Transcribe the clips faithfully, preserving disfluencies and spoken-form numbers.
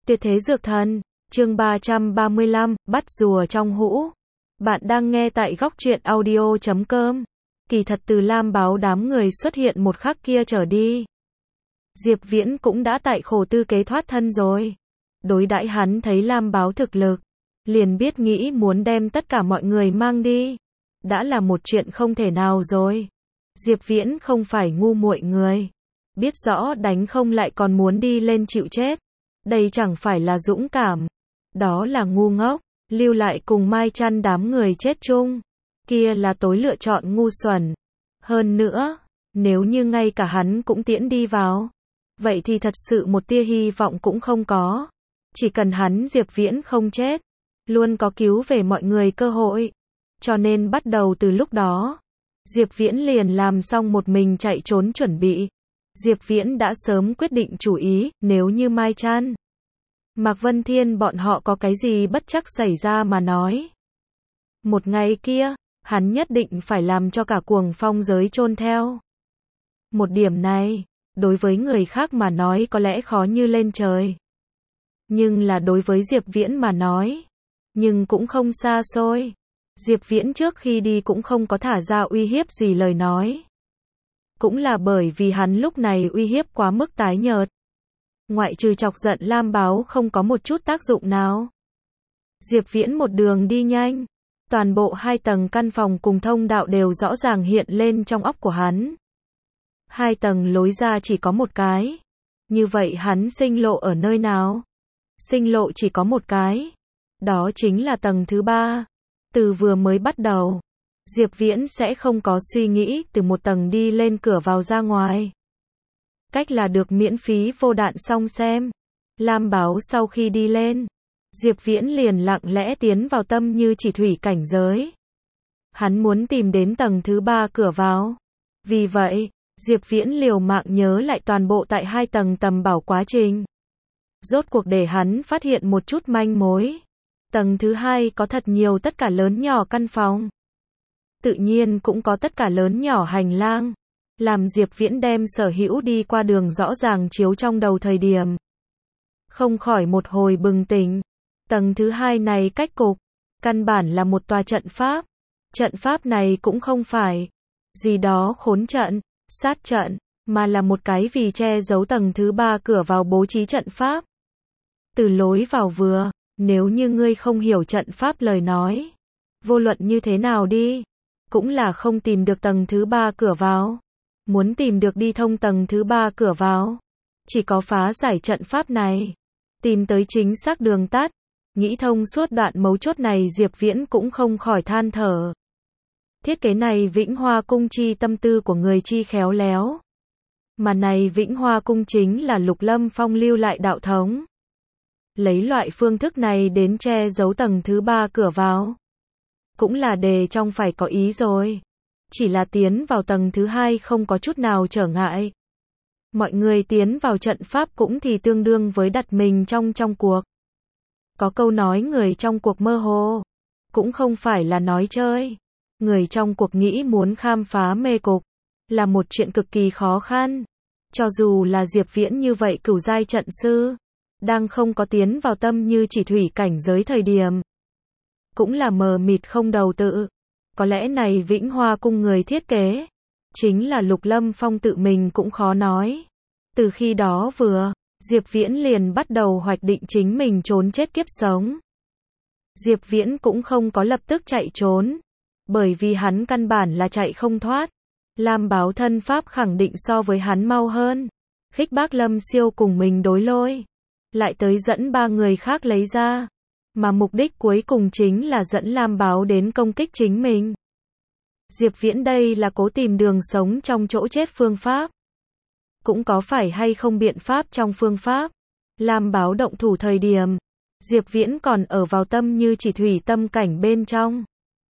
Tuyệt thế dược thần, chương ba trăm ba mươi lăm, bắt rùa trong hũ. Bạn đang nghe tại góc truyện audio chấm com. Kỳ thật từ Lam Báo đám người xuất hiện một khắc kia trở đi, Diệp Viễn cũng đã tại khổ tư kế thoát thân rồi. Đối đãi hắn thấy Lam Báo thực lực, liền biết nghĩ muốn đem tất cả mọi người mang đi, đã là một chuyện không thể nào rồi. Diệp Viễn không phải ngu muội người, biết rõ đánh không lại còn muốn đi lên chịu chết. Đây chẳng phải là dũng cảm, đó là ngu ngốc, lưu lại cùng Mai Chăn đám người chết chung. Kia là tối lựa chọn ngu xuẩn. Hơn nữa, nếu như ngay cả hắn cũng tiễn đi vào, vậy thì thật sự một tia hy vọng cũng không có. Chỉ cần hắn Diệp Viễn không chết, luôn có cứu về mọi người cơ hội. Cho nên bắt đầu từ lúc đó, Diệp Viễn liền làm xong một mình chạy trốn chuẩn bị. Diệp Viễn đã sớm quyết định chủ ý, nếu như Mai Chăn, Mạc Vân Thiên bọn họ có cái gì bất trắc xảy ra mà nói. Một ngày kia, hắn nhất định phải làm cho cả cuồng phong giới chôn theo. Một điểm này, đối với người khác mà nói có lẽ khó như lên trời. Nhưng là đối với Diệp Viễn mà nói, nhưng cũng không xa xôi. Diệp Viễn trước khi đi cũng không có thả ra uy hiếp gì lời nói. Cũng là bởi vì hắn lúc này uy hiếp quá mức tái nhợt. Ngoại trừ chọc giận Lam Báo không có một chút tác dụng nào. Diệp Viễn một đường đi nhanh, toàn bộ hai tầng căn phòng cùng thông đạo đều rõ ràng hiện lên trong óc của hắn. Hai tầng lối ra chỉ có một cái. Như vậy hắn sinh lộ ở nơi nào? Sinh lộ chỉ có một cái. Đó chính là tầng thứ ba. Từ vừa mới bắt đầu, Diệp Viễn sẽ không có suy nghĩ từ một tầng đi lên cửa vào ra ngoài. Cách là được miễn phí vô đạn xong xem. Lam Báo sau khi đi lên, Diệp Viễn liền lặng lẽ tiến vào tâm như chỉ thủy cảnh giới. Hắn muốn tìm đến tầng thứ ba cửa vào. Vì vậy, Diệp Viễn liều mạng nhớ lại toàn bộ tại hai tầng tầm bảo quá trình. Rốt cuộc để hắn phát hiện một chút manh mối. Tầng thứ hai có thật nhiều tất cả lớn nhỏ căn phòng. Tự nhiên cũng có tất cả lớn nhỏ hành lang. Làm Diệp Viễn đem sở hữu đi qua đường rõ ràng chiếu trong đầu thời điểm, không khỏi một hồi bừng tỉnh. Tầng thứ hai này cách cục, căn bản là một tòa trận pháp. Trận pháp này cũng không phải gì đó khốn trận, sát trận, mà là một cái vì che giấu tầng thứ ba cửa vào bố trí trận pháp. Từ lối vào vừa, nếu như ngươi không hiểu trận pháp lời nói, vô luận như thế nào đi, cũng là không tìm được tầng thứ ba cửa vào. Muốn tìm được đi thông tầng thứ ba cửa vào, chỉ có phá giải trận pháp này, tìm tới chính xác đường tắt. Nghĩ thông suốt đoạn mấu chốt này, Diệp Viễn cũng không khỏi than thở. Thiết kế này Vĩnh Hoa Cung chi tâm tư của người chi khéo léo. Mà này Vĩnh Hoa Cung chính là Lục Lâm Phong lưu lại đạo thống. Lấy loại phương thức này đến che giấu tầng thứ ba cửa vào, cũng là đề trong phải có ý rồi. Chỉ là tiến vào tầng thứ hai không có chút nào trở ngại. Mọi người tiến vào trận pháp cũng thì tương đương với đặt mình trong trong cuộc. Có câu nói người trong cuộc mơ hồ, cũng không phải là nói chơi. Người trong cuộc nghĩ muốn khám phá mê cục, là một chuyện cực kỳ khó khăn. Cho dù là Diệp Viễn như vậy cửu giai trận sư, đang không có tiến vào tâm như chỉ thủy cảnh giới thời điểm, cũng là mờ mịt không đầu tự. Có lẽ này Vĩnh Hoa Cung người thiết kế, chính là Lục Lâm Phong tự mình cũng khó nói. Từ khi đó vừa, Diệp Viễn liền bắt đầu hoạch định chính mình trốn chết kiếp sống. Diệp Viễn cũng không có lập tức chạy trốn, bởi vì hắn căn bản là chạy không thoát. Lam Báo thân pháp khẳng định so với hắn mau hơn. Khích Bác Lâm Siêu cùng mình đối lôi, lại tới dẫn ba người khác lấy ra. Mà mục đích cuối cùng chính là dẫn Lam Báo đến công kích chính mình. Diệp Viễn đây là cố tìm đường sống trong chỗ chết phương pháp. Cũng có phải hay không biện pháp trong phương pháp. Lam Báo động thủ thời điểm, Diệp Viễn còn ở vào tâm như chỉ thủy tâm cảnh bên trong.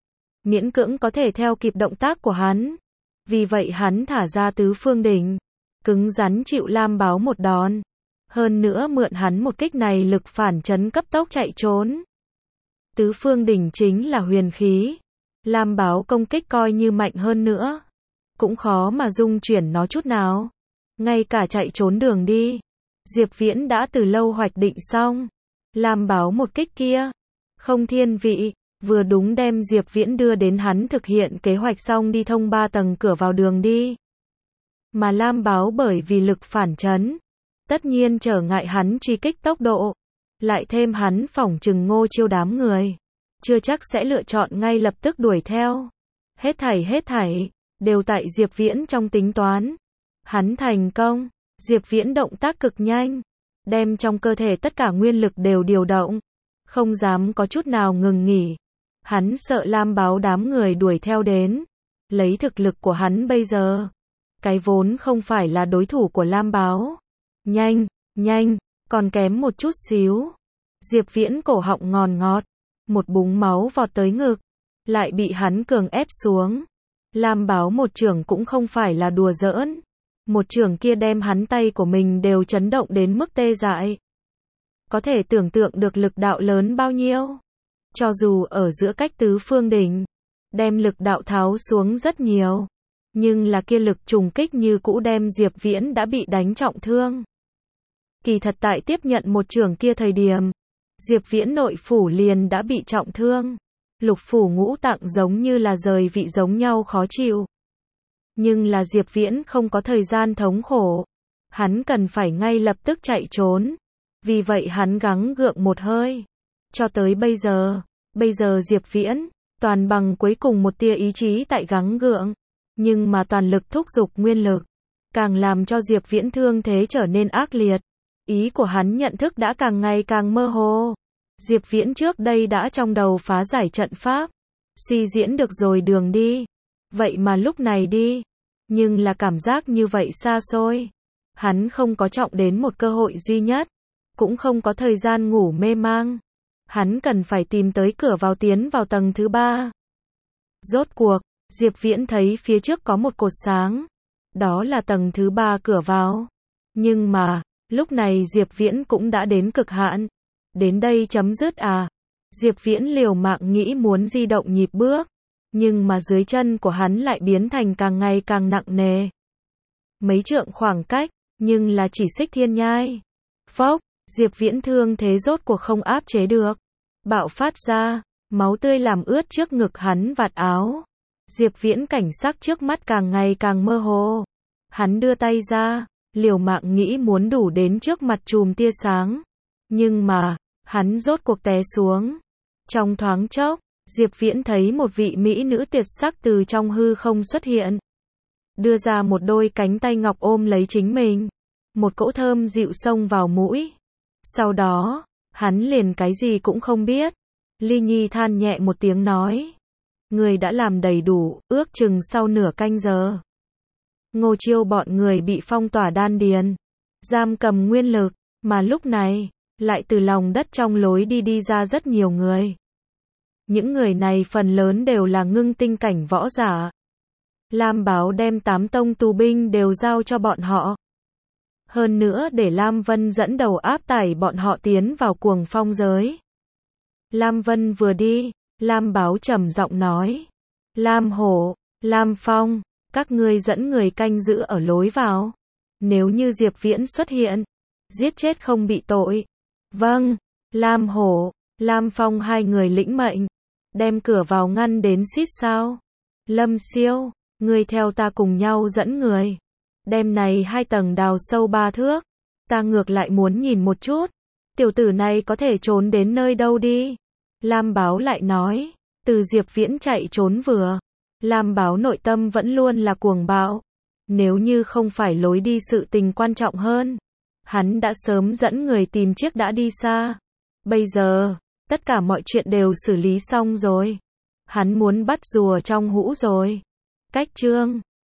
Miễn cưỡng có thể theo kịp động tác của hắn. Vì vậy hắn thả ra tứ phương đỉnh, cứng rắn chịu Lam Báo một đòn. Hơn nữa mượn hắn một kích này lực phản chấn cấp tốc chạy trốn. Tứ phương đỉnh chính là huyền khí. Lam Báo công kích coi như mạnh hơn nữa, cũng khó mà dung chuyển nó chút nào. Ngay cả chạy trốn đường đi, Diệp Viễn đã từ lâu hoạch định xong. Lam báo một kích kia, không thiên vị, vừa đúng đem Diệp Viễn đưa đến hắn thực hiện kế hoạch xong đi thông ba tầng cửa vào đường đi. Mà Lam báo bởi vì lực phản chấn, tất nhiên trở ngại hắn truy kích tốc độ, lại thêm hắn phỏng chừng Ngô Chiêu đám người, chưa chắc sẽ lựa chọn ngay lập tức đuổi theo. Hết thảy hết thảy, đều tại Diệp Viễn trong tính toán. Hắn thành công, Diệp Viễn động tác cực nhanh, đem trong cơ thể tất cả nguyên lực đều điều động, không dám có chút nào ngừng nghỉ. Hắn sợ Lam báo đám người đuổi theo đến, lấy thực lực của hắn bây giờ, cái vốn không phải là đối thủ của Lam báo. Nhanh, nhanh, còn kém một chút xíu. Diệp Viễn cổ họng ngòn ngọt, một búng máu vọt tới ngực, lại bị hắn cường ép xuống. Lam báo một chưởng cũng không phải là đùa giỡn, một chưởng kia đem hắn tay của mình đều chấn động đến mức tê dại. Có thể tưởng tượng được lực đạo lớn bao nhiêu. Cho dù ở giữa cách tứ phương đỉnh, đem lực đạo tháo xuống rất nhiều, nhưng là kia lực trùng kích như cũ đem Diệp Viễn đã bị đánh trọng thương. Kỳ thật tại tiếp nhận một chưởng kia thời điểm, Diệp Viễn nội phủ liền đã bị trọng thương. Lục phủ ngũ tạng giống như là rời vị giống nhau khó chịu. Nhưng là Diệp Viễn không có thời gian thống khổ. Hắn cần phải ngay lập tức chạy trốn. Vì vậy hắn gắng gượng một hơi. Cho tới bây giờ, bây giờ Diệp Viễn, toàn bằng cuối cùng một tia ý chí tại gắng gượng. Nhưng mà toàn lực thúc giục nguyên lực, càng làm cho Diệp Viễn thương thế trở nên ác liệt. Ý của hắn nhận thức đã càng ngày càng mơ hồ. Diệp Viễn trước đây đã trong đầu phá giải trận pháp, suy diễn được rồi đường đi. Vậy mà lúc này đi, nhưng là cảm giác như vậy xa xôi. Hắn không có trọng đến một cơ hội duy nhất, cũng không có thời gian ngủ mê mang. Hắn cần phải tìm tới cửa vào tiến vào tầng thứ ba. Rốt cuộc, Diệp Viễn thấy phía trước có một cột sáng. Đó là tầng thứ ba cửa vào. Nhưng mà, lúc này Diệp Viễn cũng đã đến cực hạn. Đến đây chấm dứt à? Diệp Viễn liều mạng nghĩ muốn di động nhịp bước, nhưng mà dưới chân của hắn lại biến thành càng ngày càng nặng nề. Mấy trượng khoảng cách, nhưng là chỉ xích thiên nhai. Phốc, Diệp Viễn thương thế rốt cuộc không áp chế được, bạo phát ra, máu tươi làm ướt trước ngực hắn vạt áo. Diệp Viễn cảnh sắc trước mắt càng ngày càng mơ hồ. Hắn đưa tay ra, liều mạng nghĩ muốn đủ đến trước mặt chùm tia sáng. Nhưng mà, hắn rốt cuộc té xuống. Trong thoáng chốc, Diệp Viễn thấy một vị mỹ nữ tuyệt sắc từ trong hư không xuất hiện. Đưa ra một đôi cánh tay ngọc ôm lấy chính mình. Một cỗ thơm dịu xông vào mũi. Sau đó, hắn liền cái gì cũng không biết. Ly Nhi than nhẹ một tiếng nói. Người đã làm đầy đủ, ước chừng sau nửa canh giờ. Ngô Chiêu bọn người bị phong tỏa đan điền, giam cầm nguyên lực, mà lúc này, lại từ lòng đất trong lối đi đi ra rất nhiều người. Những người này phần lớn đều là ngưng tinh cảnh võ giả. Lam báo đem tám tông tù binh đều giao cho bọn họ. Hơn nữa để Lam Vân dẫn đầu áp tải bọn họ tiến vào cuồng phong giới. Lam Vân vừa đi, Lam báo trầm giọng nói. Lam Hổ, Lam Phong, các ngươi dẫn người canh giữ ở lối vào. Nếu như Diệp Viễn xuất hiện, giết chết không bị tội. Vâng, Lam Hổ, Lam Phong hai người lĩnh mệnh, đem cửa vào ngăn đến xít sao. Lâm Siêu, ngươi theo ta cùng nhau dẫn người. Đem này hai tầng đào sâu ba thước. Ta ngược lại muốn nhìn một chút. Tiểu tử này có thể trốn đến nơi đâu đi. Lam báo lại nói, từ Diệp Viễn chạy trốn vừa. Lam báo nội tâm vẫn luôn là cuồng bạo. Nếu như không phải lối đi sự tình quan trọng hơn, hắn đã sớm dẫn người tìm chiếc đã đi xa. Bây giờ, tất cả mọi chuyện đều xử lý xong rồi. Hắn muốn bắt rùa trong hũ rồi. Cách chương